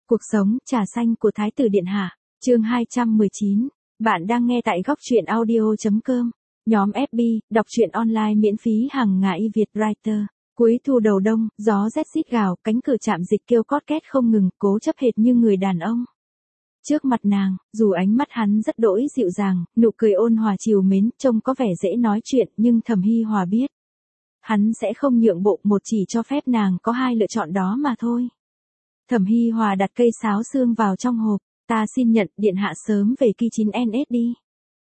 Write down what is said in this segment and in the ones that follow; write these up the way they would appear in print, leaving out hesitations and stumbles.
Cuộc sống trà xanh của Thái tử Điện Hạ, chương 219. Bạn đang nghe tại góc truyện audio.com. Nhóm FB, đọc truyện online miễn phí hàng ngày Việt Writer. Cuối thu đầu đông, gió rét rít gào, cánh cửa trạm dịch kêu cót két không ngừng, cố chấp hệt như người đàn ông. Trước mặt nàng, dù ánh mắt hắn rất đỗi dịu dàng, nụ cười ôn hòa chiều mến, trông có vẻ dễ nói chuyện, nhưng Thẩm Hy Hòa biết. Hắn sẽ không nhượng bộ, một chỉ cho phép nàng có hai lựa chọn đó mà thôi. Thẩm Hy Hòa đặt cây sáo xương vào trong hộp, ta xin nhận Điện Hạ sớm về K9NS đi.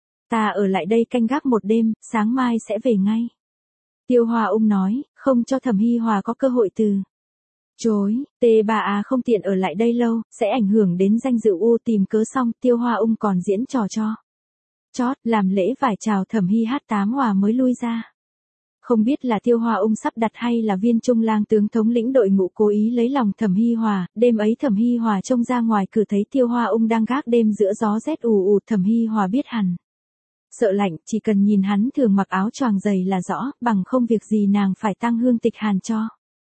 Ta ở lại đây canh gác một đêm, sáng mai sẽ về ngay. Tiêu Hoa Ung nói, không cho Thẩm Hy Hòa có cơ hội từ chối, T3A không tiện ở lại đây lâu, sẽ ảnh hưởng đến danh dự tìm cớ xong, Tiêu Hoa Ung còn diễn trò cho. Chót, làm lễ vải chào Thẩm Hy H8 Hòa mới lui ra. Không biết là Tiêu Hoa Ung sắp đặt hay là Viên Trung Lang tướng thống lĩnh đội ngũ cố ý lấy lòng Thẩm Hy Hòa, đêm ấy Thẩm Hy Hòa trông ra ngoài cửa thấy Tiêu Hoa Ung đang gác đêm giữa gió rét ù, Thẩm Hy Hòa biết hẳn. Sợ lạnh, chỉ cần nhìn hắn thường mặc áo choàng dày là rõ, bằng không việc gì nàng phải tăng hương tịch hàn cho.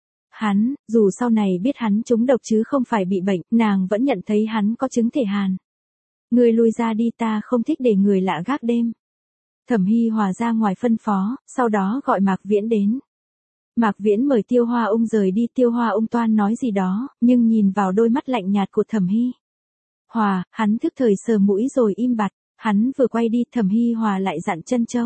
Hắn, dù sau này biết hắn trúng độc chứ không phải bị bệnh, nàng vẫn nhận thấy hắn có chứng thể hàn. Người lui ra đi, ta không thích để người lạ gác đêm. Thẩm Hy Hòa ra ngoài phân phó, sau đó gọi Mạc Viễn đến. Mạc Viễn mời Tiêu Hoa Ung rời đi, Tiêu Hoa Ung toan nói gì đó, nhưng nhìn vào đôi mắt lạnh nhạt của Thẩm Hy Hòa, hắn thức thời sờ mũi rồi im bặt, hắn vừa quay đi, Thẩm Hy Hòa lại dặn Trân Châu.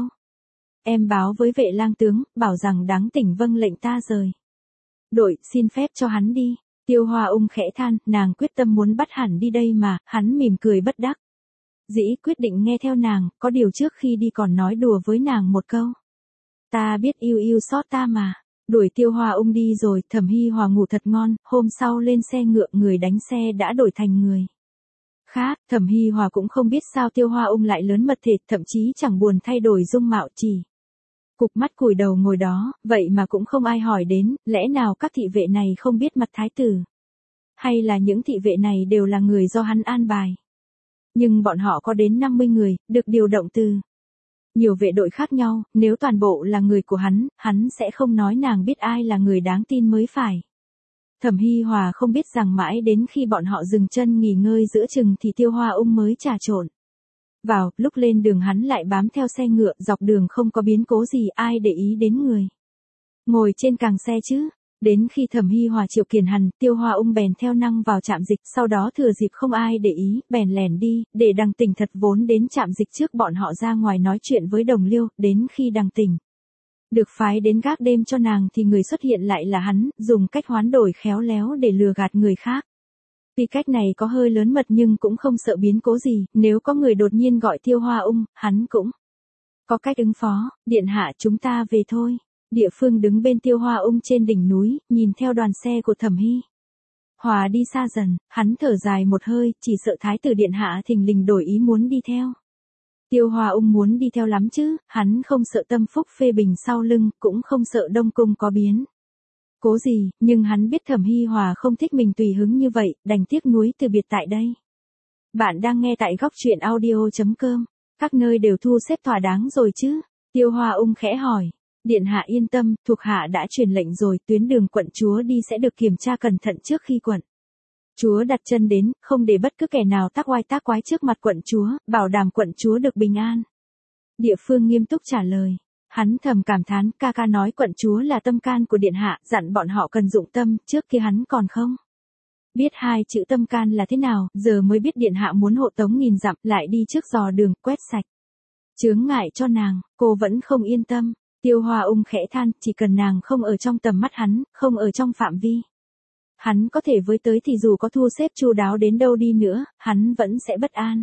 Em báo với vệ lang tướng, bảo rằng đáng tỉnh vâng lệnh ta rời đội, xin phép cho hắn đi. Tiêu Hoa Ung khẽ than, nàng quyết tâm muốn bắt hẳn đi đây mà, hắn mỉm cười bất đắc dĩ quyết định nghe theo nàng, có điều trước khi đi còn nói đùa với nàng một câu. Ta biết yêu xót ta mà. Đuổi Tiêu Hoa Ung đi rồi, Thẩm Hy Hòa ngủ thật ngon, hôm sau lên xe ngựa, người đánh xe đã đổi thành người khác. Thẩm Hy Hòa cũng không biết sao Tiêu Hoa Ung lại lớn mật thịt, thậm chí chẳng buồn thay đổi dung mạo, chỉ cụp mắt cúi đầu ngồi đó, vậy mà cũng không ai hỏi đến, lẽ nào các thị vệ này không biết mặt thái tử? Hay là những thị vệ này đều là người do hắn an bài? Nhưng bọn họ có đến 50 người, được điều động từ nhiều vệ đội khác nhau, nếu toàn bộ là người của hắn sẽ không nói nàng biết ai là người đáng tin mới phải. Thẩm Hy Hòa không biết rằng mãi đến khi bọn họ dừng chân nghỉ ngơi giữa chừng thì Tiêu Hoa Ung mới trà trộn vào, lúc lên đường hắn lại bám theo xe ngựa, dọc đường không có biến cố gì, ai để ý đến người ngồi trên càng xe chứ. Đến khi Thẩm Hy Hòa triệu kiền hằn, Tiêu Hoa Ung bèn theo năng vào trạm dịch, sau đó thừa dịp không ai để ý, bèn lẻn đi, để Đằng Tỉnh thật vốn đến trạm dịch trước bọn họ ra ngoài nói chuyện với Đồng Liêu, đến khi Đằng Tỉnh được phái đến gác đêm cho nàng thì người xuất hiện lại là hắn, dùng cách hoán đổi khéo léo để lừa gạt người khác. Vì cách này có hơi lớn mật nhưng cũng không sợ biến cố gì, nếu có người đột nhiên gọi Tiêu Hoa Ung, hắn cũng có cách ứng phó. Điện hạ, chúng ta về thôi. Địa Phương đứng bên Tiêu Hoa Ung trên đỉnh núi, nhìn theo đoàn xe của Thẩm Hy Hòa đi xa dần, hắn thở dài một hơi, chỉ sợ Thái tử Điện Hạ thình lình đổi ý muốn đi theo. Tiêu Hoa Ung muốn đi theo lắm chứ, hắn không sợ tâm phúc phê bình sau lưng, cũng không sợ Đông Cung có biến cố gì, nhưng hắn biết Thẩm Hy Hòa không thích mình tùy hứng như vậy, đành tiếc nuối từ biệt tại đây. Bạn đang nghe tại góc truyện audio.com, các nơi đều thu xếp thỏa đáng rồi chứ? Tiêu Hoa Ung khẽ hỏi. Điện hạ yên tâm, thuộc hạ đã truyền lệnh rồi, tuyến đường quận chúa đi sẽ được kiểm tra cẩn thận trước khi quận chúa đặt chân đến, không để bất cứ kẻ nào tác oai tác quái trước mặt quận chúa, bảo đảm quận chúa được bình an. Địa Phương nghiêm túc trả lời. Hắn thầm cảm thán, ca ca nói quận chúa là tâm can của điện hạ, dặn bọn họ cần dụng tâm, trước kia hắn còn không biết hai chữ tâm can là thế nào, giờ mới biết điện hạ muốn hộ tống nghìn dặm, lại đi trước dò đường, quét sạch chướng ngại cho nàng, cô vẫn không yên tâm. Tiêu Hoa Ung khẽ than, chỉ cần nàng không ở trong tầm mắt hắn, không ở trong phạm vi hắn có thể với tới thì dù có thu xếp chu đáo đến đâu đi nữa, hắn vẫn sẽ bất an.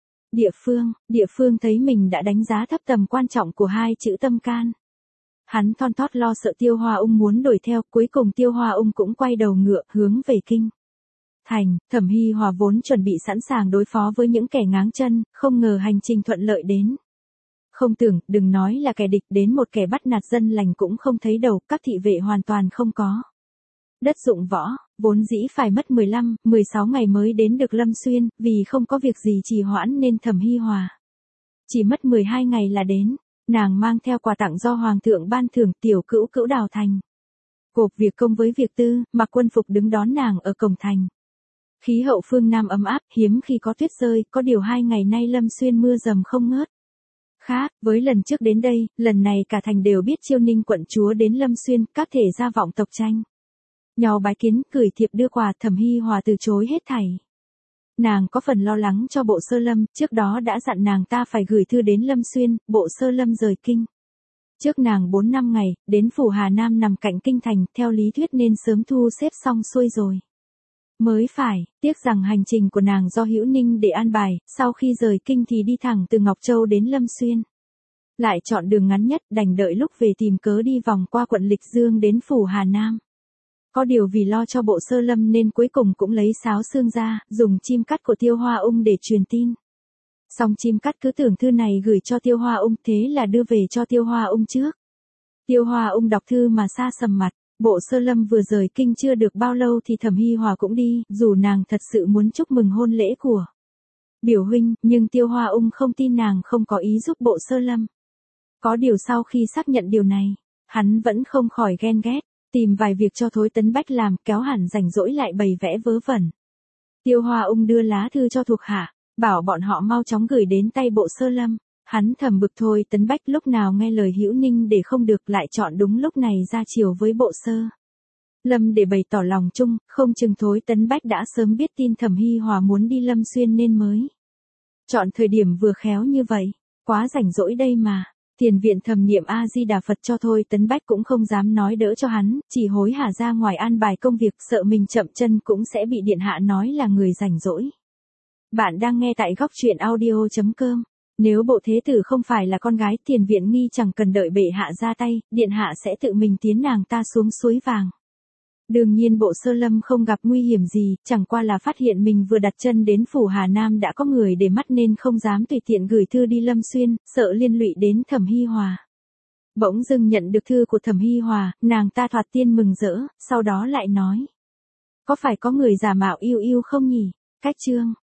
Địa Phương thấy mình đã đánh giá thấp tầm quan trọng của hai chữ tâm can. Hắn thon thót lo sợ Tiêu Hoa Ung muốn đuổi theo, cuối cùng Tiêu Hoa Ung cũng quay đầu ngựa, hướng về kinh thành. Thẩm Hy Hòa vốn chuẩn bị sẵn sàng đối phó với những kẻ ngáng chân, không ngờ hành trình thuận lợi đến. Không tưởng, đừng nói là kẻ địch, đến một kẻ bắt nạt dân lành cũng không thấy đầu, các thị vệ hoàn toàn không có đất dụng võ, vốn dĩ phải mất 15, 16 ngày mới đến được Lâm Xuyên, vì không có việc gì trì hoãn nên Thẩm Hy Hòa chỉ mất 12 ngày là đến. Nàng mang theo quà tặng do Hoàng thượng ban thưởng, tiểu cữu cữu đào thành gộp việc công với việc tư, mặc quân phục đứng đón nàng ở cổng thành. Khí hậu phương Nam ấm áp, hiếm khi có tuyết rơi, có điều 2 ngày nay Lâm Xuyên mưa dầm không ngớt. Khác với lần trước đến đây, lần này cả thành đều biết Chiêu Ninh quận chúa đến Lâm Xuyên, các thể gia vọng tộc tranh nhau bái kiến, gửi thiệp đưa quà. Thẩm Hy Hòa từ chối hết thảy. Nàng có phần lo lắng cho Bộ Sơ Lâm, trước đó đã dặn nàng ta phải gửi thư đến Lâm Xuyên. Bộ Sơ Lâm rời kinh trước nàng 4 năm ngày, đến phủ Hà Nam nằm cạnh kinh thành, theo lý thuyết nên sớm thu xếp xong xuôi rồi. Mới phải, tiếc rằng hành trình của nàng do Hữu Ninh để an bài, sau khi rời kinh thì đi thẳng từ Ngọc Châu đến Lâm Xuyên. Lại chọn đường ngắn nhất, đành đợi lúc về tìm cớ đi vòng qua quận Lịch Dương đến phủ Hà Nam. Có điều vì lo cho Bộ Sơ Lâm nên cuối cùng cũng lấy sáo xương ra, dùng chim cắt của Tiêu Hoa Ung để truyền tin. Song chim cắt cứ tưởng thư này gửi cho Tiêu Hoa Ung, thế là đưa về cho Tiêu Hoa Ung trước. Tiêu Hoa Ung đọc thư mà sa sầm mặt. Bộ Sơ Lâm vừa rời kinh chưa được bao lâu thì Thẩm Hy Hòa cũng đi, dù nàng thật sự muốn chúc mừng hôn lễ của biểu huynh, nhưng Tiêu Hoa Ung không tin nàng không có ý giúp Bộ Sơ Lâm. Có điều sau khi xác nhận điều này, hắn vẫn không khỏi ghen ghét, tìm vài việc cho Thối Tấn Bách làm, kéo hẳn rảnh rỗi lại bày vẽ vớ vẩn. Tiêu Hoa Ung đưa lá thư cho thuộc hạ, bảo bọn họ mau chóng gửi đến tay Bộ Sơ Lâm. Hắn thầm bực Thôi Tấn Bách lúc nào nghe lời Hữu Ninh để không được, lại chọn đúng lúc này ra chiều với Bộ Sơ Lâm để bày tỏ lòng chung, không chừng Thối Tấn Bách đã sớm biết tin Thẩm Hy Hòa muốn đi Lâm Xuyên nên mới chọn thời điểm vừa khéo như vậy. Quá rảnh rỗi đây mà. Tiền viện thầm niệm A Di Đà Phật cho Thôi Tấn Bách cũng không dám nói đỡ cho hắn, chỉ hối hả ra ngoài an bài công việc, sợ mình chậm chân cũng sẽ bị điện hạ nói là người rảnh rỗi. Bạn đang nghe tại góc truyện audio.com. Nếu Bộ Thế Tử không phải là con gái, Tiền viện nghi chẳng cần đợi bệ hạ ra tay, điện hạ sẽ tự mình tiến nàng ta xuống suối vàng. Đương nhiên Bộ Sơ Lâm không gặp nguy hiểm gì, chẳng qua là phát hiện mình vừa đặt chân đến phủ Hà Nam đã có người để mắt nên không dám tùy tiện gửi thư đi Lâm Xuyên, sợ liên lụy đến Thẩm Hy Hòa. Bỗng dưng nhận được thư của Thẩm Hy Hòa, nàng ta thoạt tiên mừng rỡ, sau đó lại nói: có phải có người giả mạo yêu yêu không nhỉ? Cách chương